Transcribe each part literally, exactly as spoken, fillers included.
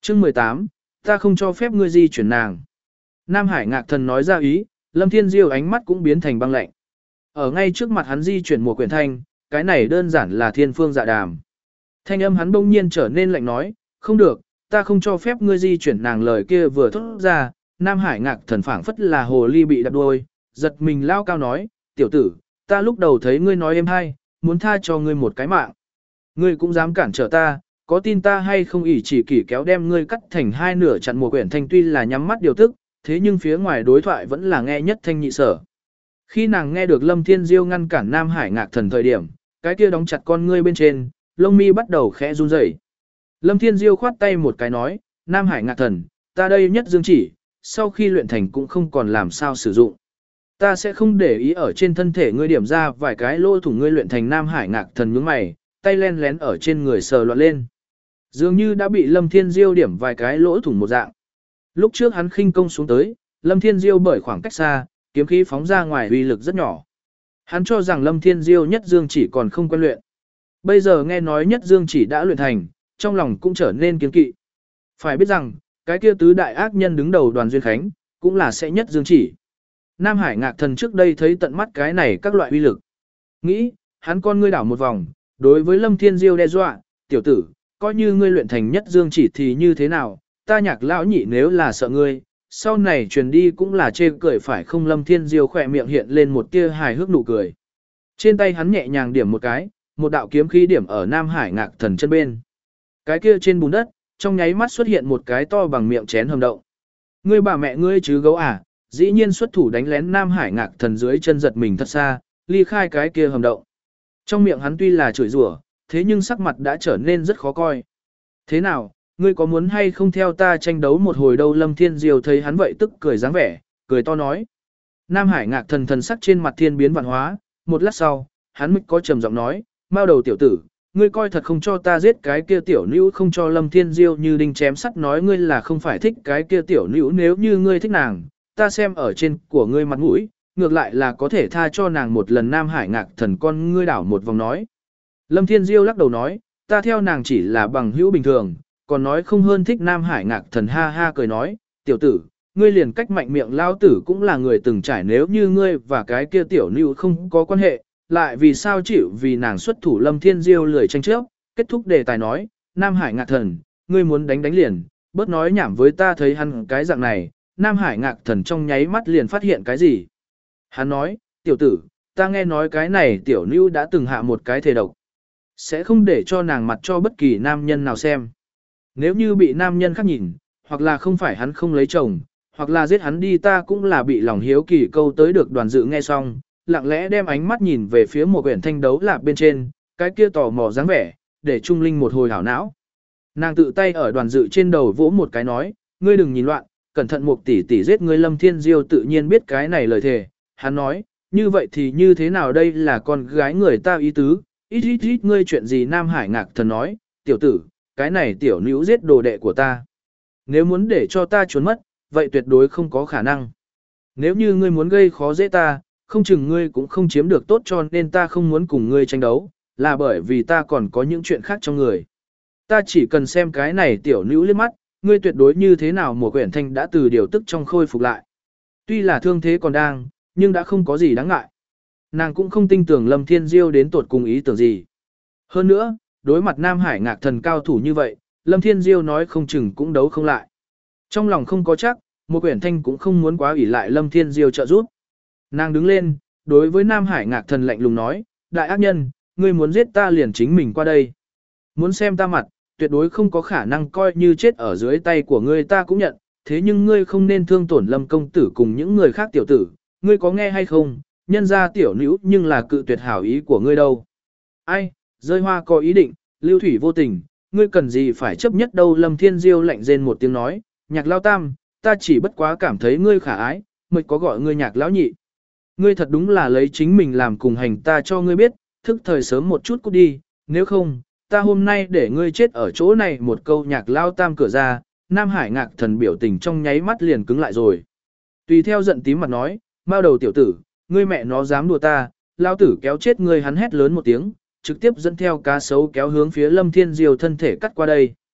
Chương mười tám, ta không cho phép ngươi di chuyển nàng. Nam Hải Ngạc Thần nói ra ý, Lâm Thiên Diêu ánh mắt cũng biến thành băng lạnh. Ở ngay trước mặt hắn di chuyển một quyển thanh, cái này đơn giản là thiên phương dạ đàm. Thanh âm hắn bỗng nhiên trở nên lạnh nói, không được, ta không cho phép ngươi di chuyển nàng. Lời kia vừa thốt ra, Nam Hải Ngạc Thần phảng phất là hồ ly bị đập đuôi, giật mình lao cao nói, tiểu tử, ta lúc đầu thấy ngươi nói êm hay, muốn tha cho ngươi một cái mạng. Ngươi cũng dám cản trở ta, có tin ta hay không ỷ chỉ kỷ kéo đem ngươi cắt thành hai nửa chặn một quyển thanh. Tuy là nhắm mắt điều tức, thế nhưng phía ngoài đối thoại vẫn là nghe nhất thanh nhị sở. Khi nàng nghe được Lâm Thiên Diêu ngăn cản Nam Hải Ngạc Thần thời điểm, cái kia đóng chặt con ngươi bên trên, lông mi bắt đầu khẽ run rẩy. Lâm Thiên Diêu khoát tay một cái nói, Nam Hải Ngạc Thần, ta đây nhất dương chỉ, sau khi luyện thành cũng không còn làm sao sử dụng. Ta sẽ không để ý ở trên thân thể ngươi điểm ra vài cái lỗ thủng. Ngươi luyện thành. Nam Hải Ngạc Thần nhướng mày, tay len lén ở trên người sờ loạn lên. Dường như đã bị Lâm Thiên Diêu điểm vài cái lỗ thủng một dạng. Lúc trước hắn khinh công xuống tới, Lâm Thiên Diêu bởi khoảng cách xa, kiếm khí phóng ra ngoài uy lực rất nhỏ. Hắn cho rằng Lâm Thiên Diêu nhất dương chỉ còn không quen luyện. Bây giờ nghe nói nhất dương chỉ đã luyện thành, trong lòng cũng trở nên kiên kỵ. Phải biết rằng, cái kia tứ đại ác nhân đứng đầu Đoàn Duyên Khánh, cũng là sẽ nhất dương chỉ. Nam Hải Ngạc Thần trước đây thấy tận mắt cái này các loại uy lực. Nghĩ, hắn con ngươi đảo một vòng, đối với Lâm Thiên Diêu đe dọa, tiểu tử, coi như ngươi luyện thành nhất dương chỉ thì như thế nào, ta Nhạc lão nhị nếu là sợ ngươi, sau này truyền đi cũng là chê cười phải không. Lâm Thiên Diêu khỏe miệng hiện lên một tia hài hước nụ cười. Trên tay hắn nhẹ nhàng điểm một cái, một đạo kiếm khí điểm ở Nam Hải Ngạc Thần chân bên. Cái kia trên bùn đất, trong nháy mắt xuất hiện một cái to bằng miệng chén hầm động. Ngươi bà mẹ ngươi chứ gấu à, dĩ nhiên xuất thủ đánh lén Nam Hải Ngạc Thần dưới chân giật mình thật xa, ly khai cái kia hầm động. Trong miệng hắn tuy là chửi rủa, thế nhưng sắc mặt đã trở nên rất khó coi. Thế nào, ngươi có muốn hay không theo ta tranh đấu một hồi đâu? Lâm Thiên Diêu thấy hắn vậy tức cười dáng vẻ, cười to nói. Nam Hải Ngạc Thần thần sắc trên mặt thiên biến vạn hóa, một lát sau, hắn mới có trầm giọng nói, mao đầu tiểu tử, ngươi coi thật không cho ta giết cái kia tiểu nữ không cho. Lâm Thiên Diêu như đinh chém sắt nói, ngươi là không phải thích cái kia tiểu nữ, nếu như ngươi thích nàng, ta xem ở trên của ngươi mặt mũi, ngược lại là có thể tha cho nàng một lần. Nam Hải Ngạc Thần con ngươi đảo một vòng nói. Lâm Thiên Diêu lắc đầu nói, ta theo nàng chỉ là bằng hữu bình thường, còn nói không hơn thích. Nam Hải Ngạc Thần ha ha cười nói, tiểu tử, ngươi liền cách mạnh miệng, lao tử cũng là người từng trải, nếu như ngươi và cái kia tiểu nữ không có quan hệ, lại vì sao chịu vì nàng xuất thủ? Lâm Thiên Diêu lười tranh chấp, kết thúc đề tài nói, Nam Hải Ngạc Thần, ngươi muốn đánh đánh liền, bớt nói nhảm với ta. Thấy hắn cái dạng này, Nam Hải Ngạc Thần trong nháy mắt liền phát hiện cái gì. Hắn nói, tiểu tử, ta nghe nói cái này tiểu nữ đã từng hạ một cái thể độc, sẽ không để cho nàng mặt cho bất kỳ nam nhân nào xem. Nếu như bị nam nhân khác nhìn, hoặc là không phải hắn không lấy chồng, hoặc là giết hắn đi, ta cũng là bị lòng hiếu kỳ câu tới. Được Đoàn Dự nghe xong, lặng lẽ đem ánh mắt nhìn về phía một quyển thanh đấu lạp bên trên, cái kia tò mò dáng vẻ, để Trung Linh một hồi hảo não. Nàng tự tay ở Đoàn Dự trên đầu vỗ một cái nói, ngươi đừng nhìn loạn, cẩn thận một tỷ tỷ giết ngươi. Lâm Thiên Diêu tự nhiên biết cái này lời thề, hắn nói, như vậy thì như thế nào, đây là con gái người ta ý tứ, ít ít ít ngươi chuyện gì? Nam Hải Ngạc Thần nói, tiểu tử, cái này tiểu nữ giết đồ đệ của ta. Nếu muốn để cho ta trốn mất, vậy tuyệt đối không có khả năng. Nếu như ngươi muốn gây khó dễ ta, không chừng ngươi cũng không chiếm được tốt, cho nên ta không muốn cùng ngươi tranh đấu, là bởi vì ta còn có những chuyện khác trong người. Ta chỉ cần xem cái này tiểu nữ liếc mắt, ngươi tuyệt đối như thế nào. Một quyển thanh đã từ điều tức trong khôi phục lại. Tuy là thương thế còn đang, nhưng đã không có gì đáng ngại. Nàng cũng không tin tưởng Lâm Thiên Diêu đến tột cùng ý tưởng gì. Hơn nữa, đối mặt Nam Hải Ngạc Thần cao thủ như vậy, Lâm Thiên Diêu nói không chừng cũng đấu không lại. Trong lòng không có chắc, một quyển thanh cũng không muốn quá ủy lại Lâm Thiên Diêu trợ giúp. Nàng đứng lên, đối với Nam Hải Ngạc Thần lạnh lùng nói, đại ác nhân, ngươi muốn giết ta liền chính mình qua đây. Muốn xem ta mặt, tuyệt đối không có khả năng, coi như chết ở dưới tay của ngươi ta cũng nhận, thế nhưng ngươi không nên thương tổn Lâm công tử cùng những người khác. Tiểu tử, ngươi có nghe hay không, nhân ra tiểu nữ nhưng là cự tuyệt hảo ý của ngươi đâu. Ai, rơi hoa có ý định, lưu thủy vô tình, ngươi cần gì phải chấp nhất đâu. Lâm Thiên Diêu lạnh rên một tiếng nói, Nhạc lao tam, ta chỉ bất quá cảm thấy ngươi khả ái, mới có gọi ngươi Nhạc lão nhị. Ngươi thật đúng là lấy chính mình làm cùng hành, ta cho ngươi biết, thức thời sớm một chút cút đi, nếu không, ta hôm nay để ngươi chết ở chỗ này. Một câu Nhạc lao tam cửa ra, Nam Hải Ngạc Thần biểu tình trong nháy mắt liền cứng lại rồi. Tùy theo giận tím mặt nói, mao đầu tiểu tử, ngươi mẹ nó dám đùa ta, lao tử kéo chết ngươi. Hắn hét lớn một tiếng, trực tiếp dẫn theo cá sấu kéo hướng phía Lâm Thiên Diêu thân thể cắt qua đây.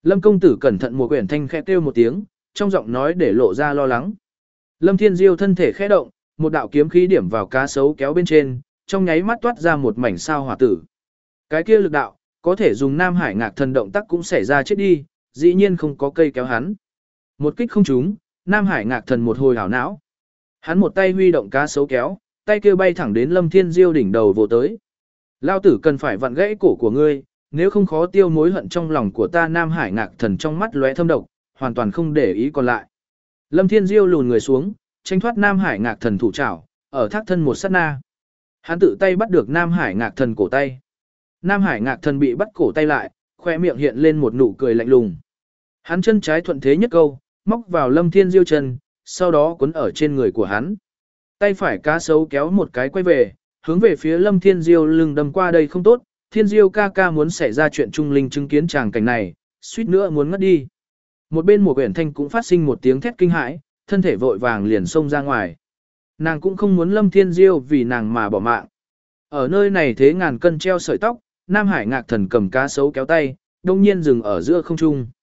Lâm công tử cẩn thận Mùa Quyển Thanh khẽ kêu một tiếng, trong giọng nói để lộ ra lo lắng. Lâm Thiên Diêu thân thể khẽ động, một đạo kiếm khí điểm vào cá sấu kéo bên trên, trong nháy mắt toát ra một mảnh sao hỏa tử. Cái kia lực đạo, có thể dùng Nam Hải Ngạc Thần động tác cũng xảy ra chết đi, dĩ nhiên không có cây kéo hắn. Một kích không trúng, Nam Hải Ngạc Thần một hồi hảo não. Hắn một tay huy động cá sấu kéo, tay kia bay thẳng đến Lâm Thiên Diêu đỉnh đầu vồ tới. Lao tử cần phải vặn gãy cổ của ngươi, nếu không khó tiêu mối hận trong lòng của ta. Nam Hải Ngạc Thần trong mắt lóe thâm độc, hoàn toàn không để ý còn lại. Lâm Thiên Diêu lùn người xuống, tránh thoát Nam Hải Ngạc Thần thủ trảo, ở thác thân một sát na. Hắn tự tay bắt được Nam Hải Ngạc Thần cổ tay. Nam Hải Ngạc Thần bị bắt cổ tay lại, khoe miệng hiện lên một nụ cười lạnh lùng. Hắn chân trái thuận thế nhất câu, móc vào Lâm Thiên Diêu chân, sau đó cuốn ở trên người của hắn. Tay phải cá sấu kéo một cái quay về, hướng về phía Lâm Thiên Diêu lưng đâm qua. Đây không tốt, Thiên Diêu ca ca muốn xảy ra chuyện trung linh chứng kiến tràng cảnh này, suýt nữa muốn ngất đi. Một bên Mùa Quyển Thanh cũng phát sinh một tiếng thét kinh hãi, thân thể vội vàng liền xông ra ngoài. Nàng cũng không muốn Lâm Thiên Diêu vì nàng mà bỏ mạng. Ở nơi này thế ngàn cân treo sợi tóc, Nam Hải Ngạc Thần cầm cá sấu kéo tay, đông nhiên dừng ở giữa không trung.